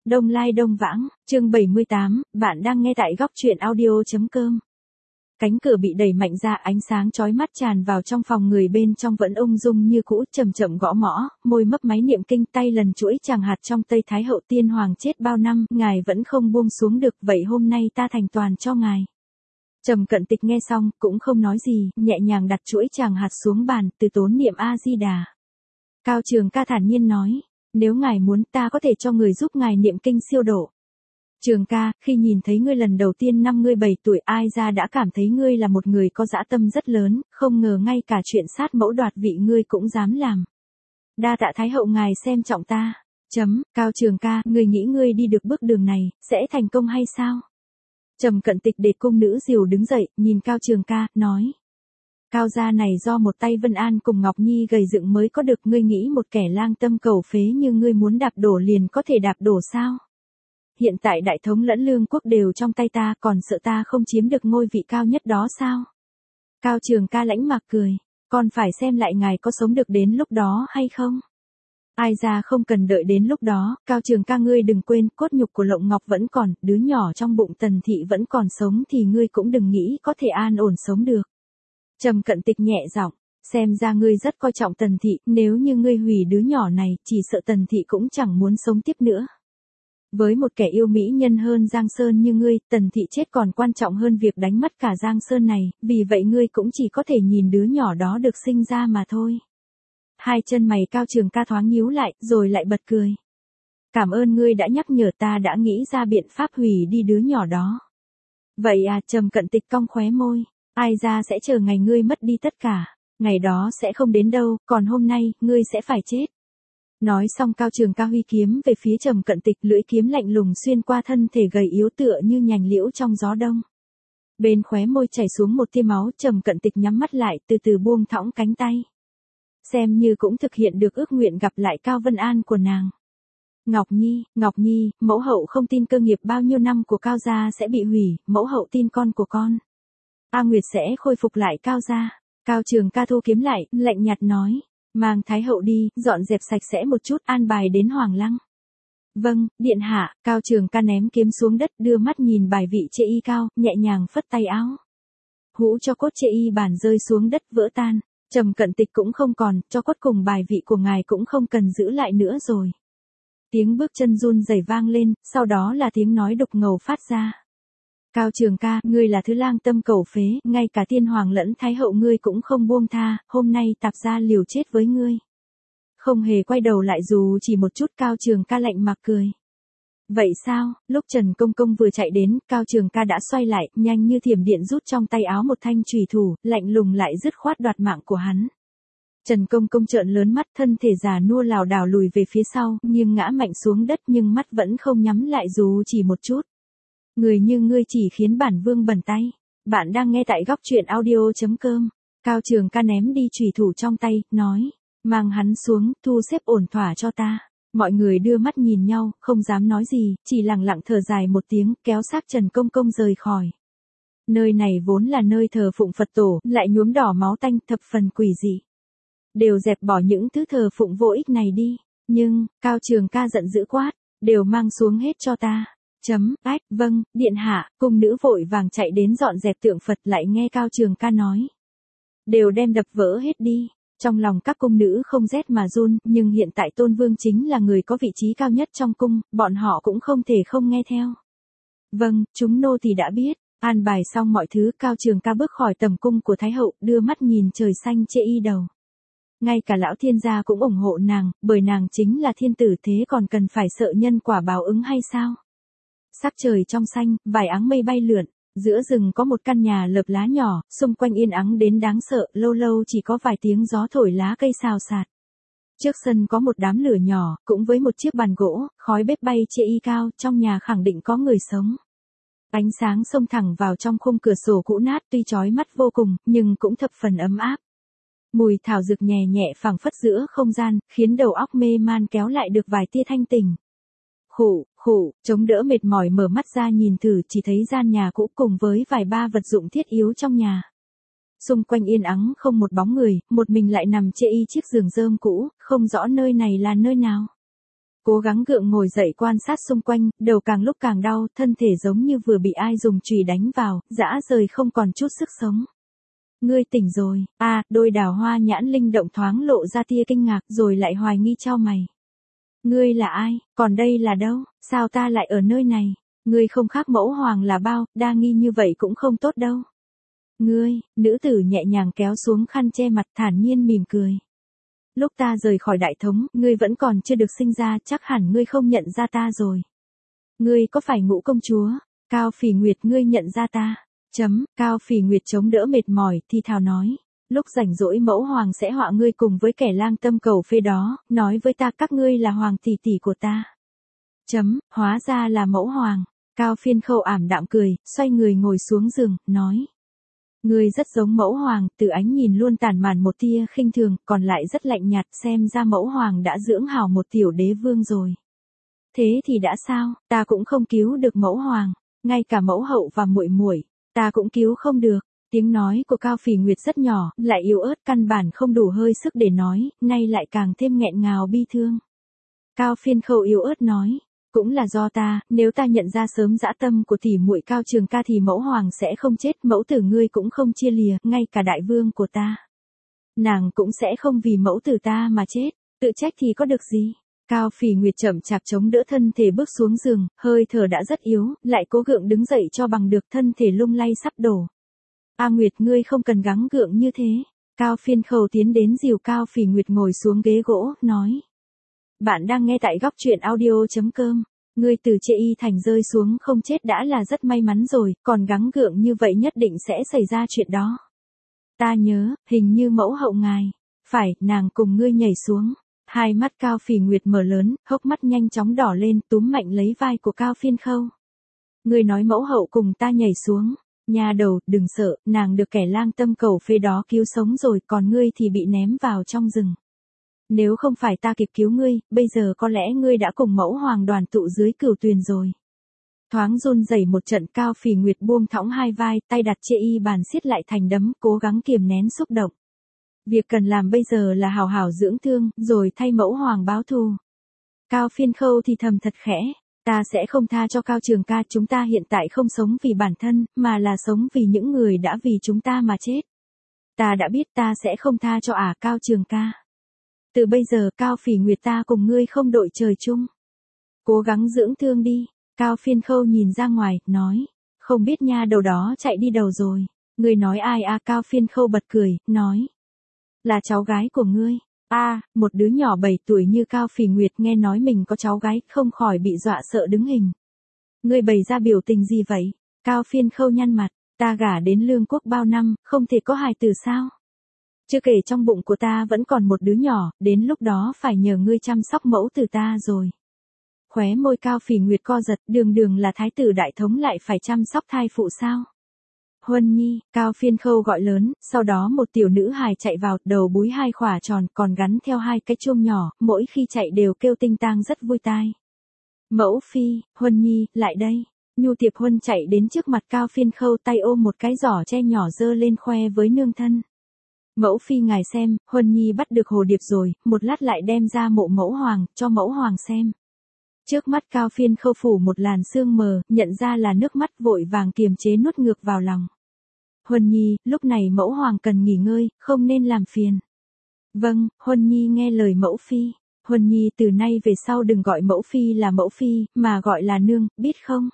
Đông Lai Đông Vãng, chương 78, bạn đang nghe tại góc truyện audio.com. Cánh cửa bị đẩy mạnh ra, ánh sáng chói mắt tràn vào trong phòng, người bên trong vẫn ung dung như cũ, chậm chậm gõ mõ, môi mấp máy niệm kinh, tay lần chuỗi chàng hạt trong Tây Thái Hậu tiên hoàng chết bao năm, ngài vẫn không buông xuống được, vậy hôm nay ta thành toàn cho ngài. Trầm Cận Tịch nghe xong, cũng không nói gì, nhẹ nhàng đặt chuỗi chàng hạt xuống bàn, từ tốn niệm A Di Đà. Cao Trường Ca thản nhiên nói, nếu ngài muốn ta có thể cho người giúp ngài niệm kinh siêu độ. Trường ca, khi nhìn thấy ngươi lần đầu tiên năm ngươi 7 tuổi, ai ra đã cảm thấy ngươi là một người có dã tâm rất lớn, không ngờ ngay cả chuyện sát mẫu đoạt vị ngươi cũng dám làm. Đa tạ Thái Hậu ngài xem trọng ta. Cao Trường Ca, ngươi nghĩ ngươi đi được bước đường này, sẽ thành công hay sao? Trầm Cận Tịch để cung nữ Diều đứng dậy, nhìn Cao Trường Ca, nói. Cao gia này do một tay Vân An cùng Ngọc Nhi gầy dựng mới có được, ngươi nghĩ một kẻ lang tâm cầu phế như ngươi muốn đạp đổ liền có thể đạp đổ sao? Hiện tại đại thống lẫn lương quốc đều trong tay ta, còn sợ ta không chiếm được ngôi vị cao nhất đó sao? Cao Trường Ca lãnh mạc cười, còn phải xem lại ngài có sống được đến lúc đó hay không? Ai ra không cần đợi đến lúc đó, Cao Trường Ca ngươi đừng quên, cốt nhục của Lộng Ngọc vẫn còn, đứa nhỏ trong bụng Tần Thị vẫn còn sống thì ngươi cũng đừng nghĩ có thể an ổn sống được. Trầm Cận Tịch nhẹ giọng, xem ra ngươi rất coi trọng Tần Thị, nếu như ngươi hủy đứa nhỏ này, chỉ sợ Tần Thị cũng chẳng muốn sống tiếp nữa. Với một kẻ yêu mỹ nhân hơn Giang Sơn như ngươi, Tần Thị chết còn quan trọng hơn việc đánh mất cả Giang Sơn này, vì vậy ngươi cũng chỉ có thể nhìn đứa nhỏ đó được sinh ra mà thôi. Hai chân mày Cao Trường Ca thoáng nhíu lại, rồi lại bật cười. Cảm ơn ngươi đã nhắc nhở, ta đã nghĩ ra biện pháp hủy đi đứa nhỏ đó. Vậy à, Trầm Cận Tịch cong khóe môi. Ai ra sẽ chờ ngày ngươi mất đi tất cả, ngày đó sẽ không đến đâu, còn hôm nay, ngươi sẽ phải chết. Nói xong Cao Trường Ca huy kiếm về phía Trầm Cận Tịch, lưỡi kiếm lạnh lùng xuyên qua thân thể gầy yếu tựa như nhành liễu trong gió đông. Bên khóe môi chảy xuống một tia máu, Trầm Cận Tịch nhắm mắt lại, từ từ buông thõng cánh tay. Xem như cũng thực hiện được ước nguyện gặp lại Cao Vân An của nàng. Ngọc Nhi, mẫu hậu không tin cơ nghiệp bao nhiêu năm của Cao gia sẽ bị hủy, mẫu hậu tin con của con. A Nguyệt sẽ khôi phục lại Cao gia. Cao Trường Ca thu kiếm lại, lạnh nhạt nói, mang Thái Hậu đi, dọn dẹp sạch sẽ một chút, an bài đến Hoàng Lăng. Vâng, điện hạ. Cao Trường Ca ném kiếm xuống đất, đưa mắt nhìn bài vị chê y cao, nhẹ nhàng phất tay áo. Hũ cho cốt chê y bản rơi xuống đất vỡ tan. Trầm Cận Tịch cũng không còn, cho cốt cùng bài vị của ngài cũng không cần giữ lại nữa rồi. Tiếng bước chân run rẩy vang lên, sau đó là tiếng nói đục ngầu phát ra. Cao Trường Ca, ngươi là thứ lang tâm cầu phế, ngay cả tiên hoàng lẫn thái hậu ngươi cũng không buông tha, hôm nay tạp gia liều chết với ngươi. Không hề quay đầu lại dù chỉ một chút, Cao Trường Ca lạnh mặc cười. Vậy sao? Lúc Trần Công Công vừa chạy đến, Cao Trường Ca đã xoay lại, nhanh như thiểm điện rút trong tay áo một thanh chùy thủ, lạnh lùng lại dứt khoát đoạt mạng của hắn. Trần Công Công trợn lớn mắt, thân thể già nua lảo đảo lùi về phía sau, nghiêng ngã mạnh xuống đất nhưng mắt vẫn không nhắm lại dù chỉ một chút. Người như ngươi chỉ khiến bản vương bẩn tay. Bạn đang nghe tại góc truyện audio.com. Cao Trường Ca ném đi chùy thủ trong tay, nói. Mang hắn xuống, thu xếp ổn thỏa cho ta. Mọi người đưa mắt nhìn nhau, không dám nói gì, chỉ lặng lặng thở dài một tiếng, kéo xác Trần Công Công rời khỏi. Nơi này vốn là nơi thờ phụng Phật tổ, lại nhuốm đỏ máu tanh, thập phần quỷ dị. Đều dẹp bỏ những thứ thờ phụng vô ích này đi. Nhưng, Cao Trường Ca giận dữ quát, đều mang xuống hết cho ta. Vâng, điện hạ. Cung nữ vội vàng chạy đến dọn dẹp tượng Phật, lại nghe Cao Trường Ca nói. Đều đem đập vỡ hết đi. Trong lòng các cung nữ không rét mà run, nhưng hiện tại Tôn Vương chính là người có vị trí cao nhất trong cung, bọn họ cũng không thể không nghe theo. Vâng, chúng nô thì đã biết. An bài xong mọi thứ, Cao Trường Ca bước khỏi tầm cung của Thái Hậu, đưa mắt nhìn trời xanh chê y đầu. Ngay cả lão thiên gia cũng ủng hộ nàng, bởi nàng chính là thiên tử, thế còn cần phải sợ nhân quả báo ứng hay sao? Sắc trời trong xanh, vài áng mây bay lượn, giữa rừng có một căn nhà lợp lá nhỏ, xung quanh yên ắng đến đáng sợ, lâu lâu chỉ có vài tiếng gió thổi lá cây xào xạc. Trước sân có một đám lửa nhỏ, cũng với một chiếc bàn gỗ, khói bếp bay chê y cao, trong nhà khẳng định có người sống. Ánh sáng xông thẳng vào trong khung cửa sổ cũ nát, tuy chói mắt vô cùng, nhưng cũng thập phần ấm áp. Mùi thảo dược nhẹ nhẹ phảng phất giữa không gian, khiến đầu óc mê man kéo lại được vài tia thanh tỉnh. Chống đỡ mệt mỏi mở mắt ra nhìn thử, chỉ thấy gian nhà cũ cùng với vài ba vật dụng thiết yếu trong nhà. Xung quanh yên ắng không một bóng người, một mình lại nằm chê y chiếc giường rơm cũ, không rõ nơi này là nơi nào. Cố gắng gượng ngồi dậy quan sát xung quanh, đầu càng lúc càng đau, thân thể giống như vừa bị ai dùng chùy đánh vào, rã rời không còn chút sức sống. Ngươi tỉnh rồi, đôi đào hoa nhãn linh động thoáng lộ ra tia kinh ngạc rồi lại hoài nghi chau mày. Ngươi là ai, còn đây là đâu, sao ta lại ở nơi này, ngươi không khác mẫu hoàng là bao, đa nghi như vậy cũng không tốt đâu. Ngươi, nữ tử nhẹ nhàng kéo xuống khăn che mặt thản nhiên mỉm cười. Lúc ta rời khỏi đại thống, ngươi vẫn còn chưa được sinh ra, chắc hẳn ngươi không nhận ra ta rồi. Ngươi có phải Ngũ công chúa? Cao Phỉ Nguyệt, ngươi nhận ra ta. Cao Phỉ Nguyệt chống đỡ mệt mỏi, thì thào nói. Lúc rảnh rỗi mẫu hoàng sẽ họa ngươi cùng với kẻ lang tâm cầu phê đó, nói với ta các ngươi là hoàng tỷ tỷ của ta. Hóa ra là mẫu hoàng. Cao Phiên Khâu ảm đạm cười, xoay người ngồi xuống giường, nói. Ngươi rất giống mẫu hoàng, Từ Ánh nhìn luôn tản màn một tia khinh thường, còn lại rất lạnh nhạt, xem ra mẫu hoàng đã dưỡng hảo một tiểu đế vương rồi. Thế thì đã sao, ta cũng không cứu được mẫu hoàng, ngay cả mẫu hậu và muội muội, ta cũng cứu không được. Tiếng nói của Cao Phỉ Nguyệt rất nhỏ, lại yếu ớt, căn bản không đủ hơi sức để nói, nay lại càng thêm nghẹn ngào bi thương. Cao Phiên Khâu yếu ớt nói. Cũng là do ta, nếu ta nhận ra sớm dã tâm của tỷ muội Cao Trường Ca thì mẫu hoàng sẽ không chết, mẫu tử ngươi cũng không chia lìa, ngay cả đại vương của ta. Nàng cũng sẽ không vì mẫu tử ta mà chết, tự trách thì có được gì. Cao Phỉ Nguyệt chậm chạp chống đỡ thân thể bước xuống giường, hơi thở đã rất yếu, lại cố gượng đứng dậy cho bằng được, thân thể lung lay sắp đổ. Nguyệt, ngươi không cần gắng gượng như thế. Cao Phiên Khâu tiến đến dìu Cao Phỉ Nguyệt ngồi xuống ghế gỗ, nói. Bạn đang nghe tại góc truyện audio.com. Ngươi từ Chê Y Thành rơi xuống không chết đã là rất may mắn rồi, còn gắng gượng như vậy nhất định sẽ xảy ra chuyện đó. Ta nhớ, hình như mẫu hậu ngài. Phải, nàng cùng ngươi nhảy xuống. Hai mắt Cao Phỉ Nguyệt mở lớn, hốc mắt nhanh chóng đỏ lên, túm mạnh lấy vai của Cao Phiên Khâu. Ngươi nói mẫu hậu cùng ta nhảy xuống. Nha đầu, đừng sợ, nàng được kẻ lang tâm cầu phê đó cứu sống rồi, còn ngươi thì bị ném vào trong rừng. Nếu không phải ta kịp cứu ngươi, bây giờ có lẽ ngươi đã cùng mẫu hoàng đoàn tụ dưới cửu tuyền rồi. Thoáng run rẩy một trận, Cao Phỉ Nguyệt buông thõng hai vai, tay đặt Chê Y bàn siết lại thành đấm, cố gắng kiềm nén xúc động. Việc cần làm bây giờ là hào hảo dưỡng thương, rồi thay mẫu hoàng báo thù. Cao Phiên Khâu thì thầm thật khẽ, ta sẽ không tha cho Cao Trường Ca, chúng ta hiện tại không sống vì bản thân, mà là sống vì những người đã vì chúng ta mà chết. Ta đã biết ta sẽ không tha cho Cao Trường Ca. Từ bây giờ Cao Phỉ Nguyệt ta cùng ngươi không đội trời chung. Cố gắng dưỡng thương đi. Cao Phiên Khâu nhìn ra ngoài, nói. Không biết nha đầu đó chạy đi đâu rồi. Ngươi nói ai Cao Phiên Khâu bật cười, nói. Là cháu gái của ngươi. Một đứa nhỏ 7 tuổi như Cao Phỉ Nguyệt nghe nói mình có cháu gái, không khỏi bị dọa sợ đứng hình. Ngươi bày ra biểu tình gì vậy? Cao Phiên Khâu nhăn mặt. Ta gả đến Lương Quốc bao năm, không thể có hài tử sao? Chưa kể trong bụng của ta vẫn còn một đứa nhỏ, đến lúc đó phải nhờ ngươi chăm sóc mẫu tử ta rồi. Khóe môi Cao Phỉ Nguyệt co giật, đường là thái tử đại thống lại phải chăm sóc thai phụ sao? Huân Nhi, Cao Phiên Khâu gọi lớn, sau đó một tiểu nữ hài chạy vào, đầu búi 2 khỏa tròn, còn gắn theo 2 cái chuông nhỏ, mỗi khi chạy đều kêu tinh tang rất vui tai. Mẫu phi, Huân Nhi, lại đây. Nhu Tiệp Huân chạy đến trước mặt Cao Phiên Khâu, tay ôm một cái giỏ tre nhỏ dơ lên khoe với nương thân. Mẫu phi ngài xem, Huân Nhi bắt được hồ điệp rồi, một lát lại đem ra mộ mẫu hoàng, cho mẫu hoàng xem. Trước mắt Cao Phiên Khâu phủ một làn sương mờ, nhận ra là nước mắt, vội vàng kiềm chế nuốt ngược vào lòng. Huân Nhi, lúc này mẫu hoàng cần nghỉ ngơi, không nên làm phiền. Vâng, Huân Nhi nghe lời mẫu phi. Huân Nhi từ nay về sau đừng gọi mẫu phi là mẫu phi, mà gọi là nương, biết không?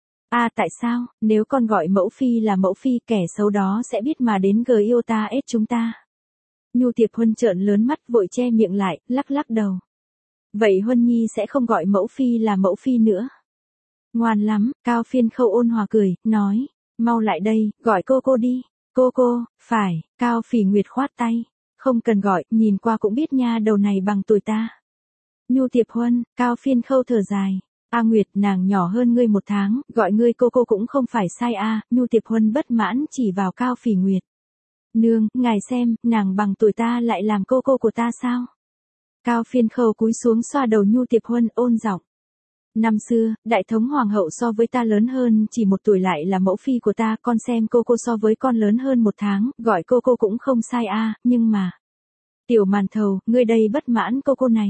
Tại sao, nếu con gọi mẫu phi là mẫu phi, kẻ xấu đó sẽ biết mà đến yêu ta ết chúng ta. Nhu Tiệp Huân trợn lớn mắt, vội che miệng lại, lắc lắc đầu. Vậy Huân Nhi sẽ không gọi mẫu phi là mẫu phi nữa. Ngoan lắm, Cao Phiên Khâu ôn hòa cười, nói, mau lại đây, gọi cô đi. Cô, phải, Cao Phỉ Nguyệt khoát tay. Không cần gọi, nhìn qua cũng biết nha đầu này bằng tuổi ta. Nhu Tiệp Huân, Cao Phiên Khâu thở dài. Nguyệt, nàng nhỏ hơn ngươi 1 tháng, gọi ngươi cô cũng không phải sai Nhu Tiệp Huân bất mãn chỉ vào Cao Phỉ Nguyệt. Nương, ngài xem, nàng bằng tuổi ta lại làm cô của ta sao? Cao Phiên Khâu cúi xuống xoa đầu Nhu Tiệp Huân, ôn giọng. Năm xưa, đại thống hoàng hậu so với ta lớn hơn chỉ 1 tuổi lại là mẫu phi của ta, con xem cô so với con lớn hơn 1 tháng, gọi cô cũng không sai nhưng mà. Tiểu Màn Thầu, ngươi đây bất mãn cô này.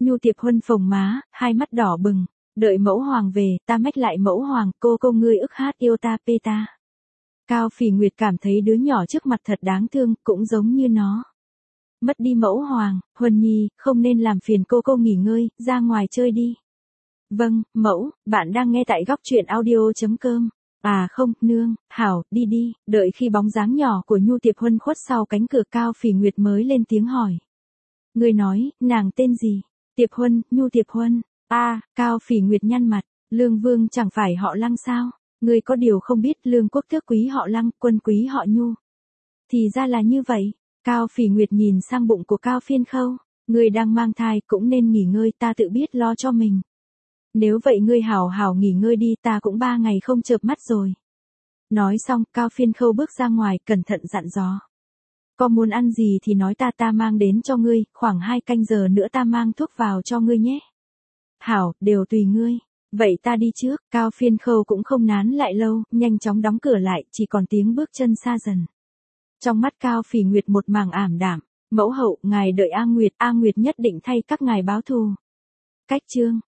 Nhu Tiệp Huân phồng má, hai mắt đỏ bừng, đợi mẫu hoàng về, ta mách lại mẫu hoàng, cô ngươi ức hát yêu ta pê ta. Cao Phỉ Nguyệt cảm thấy đứa nhỏ trước mặt thật đáng thương, cũng giống như nó. Mất đi mẫu hoàng, Huân Nhi, không nên làm phiền cô nghỉ ngơi, ra ngoài chơi đi. Vâng, mẫu, bạn đang nghe tại góc truyện audio.com. À không, nương, hảo, đi đi, đợi khi bóng dáng nhỏ của Nhu Tiệp Huân khuất sau cánh cửa Cao Phỉ Nguyệt mới lên tiếng hỏi. Người nói, nàng tên gì? Tiệp Huân, Nhu Tiệp Huân. Cao Phỉ Nguyệt nhăn mặt, Lương Vương chẳng phải họ Lăng sao? Người có điều không biết Lương quốc tước quý họ Lăng, quân quý họ Nhu. Thì ra là như vậy. Cao Phỉ Nguyệt nhìn sang bụng của Cao Phiên Khâu. Người đang mang thai cũng nên nghỉ ngơi, ta tự biết lo cho mình. Nếu vậy ngươi hảo hảo nghỉ ngơi đi, ta cũng 3 ngày không chợp mắt rồi. Nói xong, Cao Phiên Khâu bước ra ngoài, cẩn thận dặn dò. Có muốn ăn gì thì nói ta mang đến cho ngươi, khoảng 2 canh giờ nữa ta mang thuốc vào cho ngươi nhé. Hảo, đều tùy ngươi. Vậy ta đi trước, Cao Phiên Khâu cũng không nán lại lâu, nhanh chóng đóng cửa lại, chỉ còn tiếng bước chân xa dần. Trong mắt Cao Phỉ Nguyệt một mảng ảm đạm, mẫu hậu, ngài đợi A Nguyệt nhất định thay các ngài báo thù. Cách chương